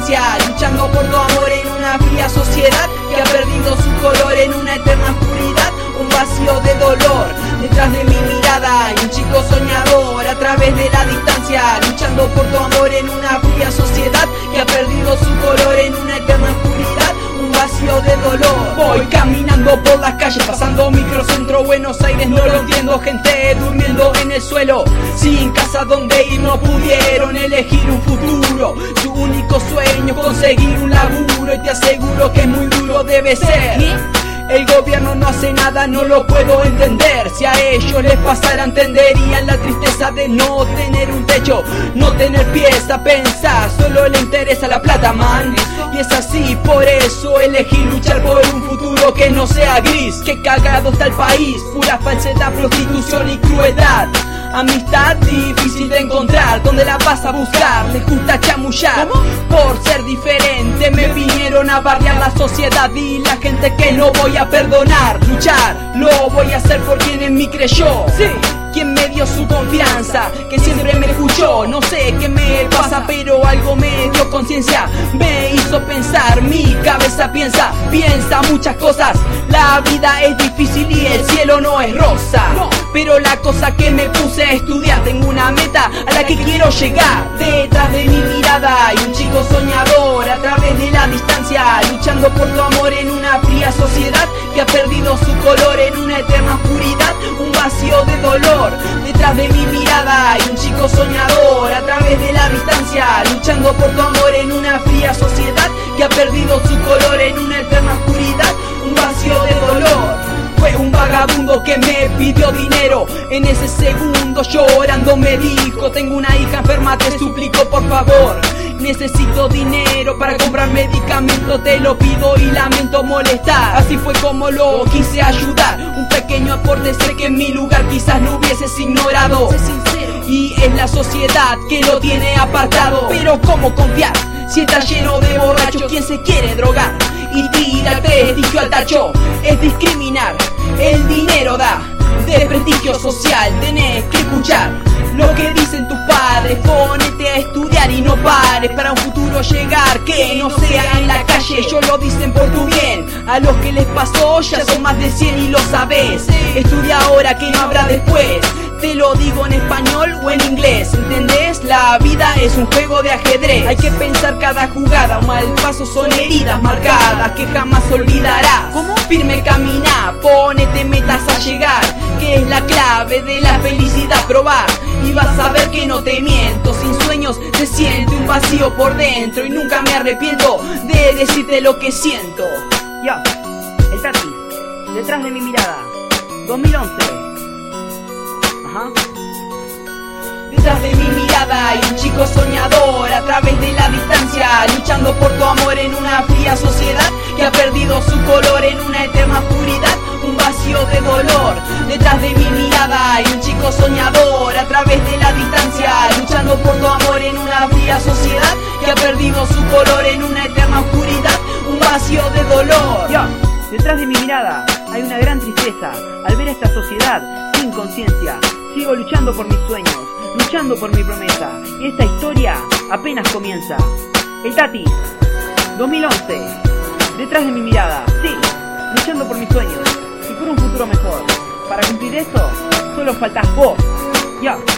distancia, luchando por tu amor en una fría sociedad que ha perdido su color en una eterna oscuridad. Un vacío de dolor detrás de mi mirada y un chico soñador a través de la distancia, luchando por tu amor en una fría sociedad que ha perdido su color en una eterna oscuridad. Un vacío de dolor. Voy caminando por las calles, pasando microcentro Buenos Aires, no lo entiendo. Gente durmiendo en el suelo, sin casa donde ir, no pudieron elegir un futuro. Su único sueño, conseguir un laburo, y te aseguro que muy duro debe ser. El gobierno no hace nada, no lo puedo entender. Si a ellos les pasara entenderían la tristeza de no tener un techo, no tener pies a pensar, solo le interesa la plata, man. Y es así, por eso elegí luchar por un futuro que no sea gris. Qué cagado está el país, pura falsedad, prostitución y crueldad. Amistad difícil de encontrar, ¿dónde la vas a buscar? Les gusta chamullar. Por ser diferente me vinieron a bardear la sociedad y la gente que no voy a perdonar. Luchar, lo voy a hacer por quien en mí creyó. Sí. Quien me dio su confianza, que siempre me escuchó. No sé qué me pasa, pero algo me dio conciencia. Me hizo pensar, mi cabeza piensa muchas cosas. La vida es difícil y el cielo no es rosa. Pero la cosa que me puse a estudiar, tengo una meta a la que quiero llegar. Detrás de mi mirada hay un chico soñador a través de la distancia, luchando por tu amor en una fría sociedad que ha perdido su color en una eterna oscuridad. Un vacío de dolor. Detrás de mi mirada hay un chico soñador a través de la distancia, luchando por tu amor en una fría sociedad que ha perdido su color en una eterna oscuridad. Un vacío de dolor. Fue un vagabundo que me pidió dinero. En ese segundo llorando me dijo: tengo una hija enferma, te suplico por favor. Necesito dinero para comprar medicamentos, te lo pido y lamento molestar. Así fue como lo quise ayudar. Un pequeño aporte, sé que en mi lugar quizás lo hubieses ignorado. Sé sincero. Y es la sociedad que lo tiene apartado. Pero ¿cómo confiar si está lleno de borrachos? ¿Quién se quiere drogar y tira el prestigio al tacho? Es discriminar, el dinero da desprestigio social. Tenés que escuchar lo que dicen tus padres, ponete a estudiar y no pares para un futuro llegar que no sea en la calle. Ellos lo dicen por tu bien, a los que les pasó ya son más de 100 y lo sabes. Estudia ahora que no habrá después, te lo digo en español o en inglés, ¿entendés? La vida es un juego de ajedrez. Hay que pensar cada jugada, un mal paso son heridas marcadas que jamás olvidarás. ¿Cómo? Firme camina, ponete metas a llegar, que es la clave de la felicidad, probar. Y vas a ver que no te miento, sin sueños se siente un vacío por dentro. Y nunca me arrepiento de decirte lo que siento. Ya, el Tati, detrás de mi mirada, 2011. Ajá. Detrás de mi mirada hay un chico soñador a través de la distancia, luchando por tu amor en una fría sociedad que ha perdido su color en una eterna oscuridad. Un vacío de dolor. Detrás de mi mirada hay un chico soñador a través de la distancia, luchando por tu amor en una fría sociedad que ha perdido su color en una eterna oscuridad. Un vacío de dolor. Ya, detrás de mi mirada hay una gran tristeza al ver esta sociedad sin conciencia. Sigo luchando por mis sueños, luchando por mi promesa, y esta historia apenas comienza. El Tati, 2011. Detrás de mi mirada, sí, luchando por mis sueños y por un futuro mejor. Para cumplir eso, solo faltas vos. Ya.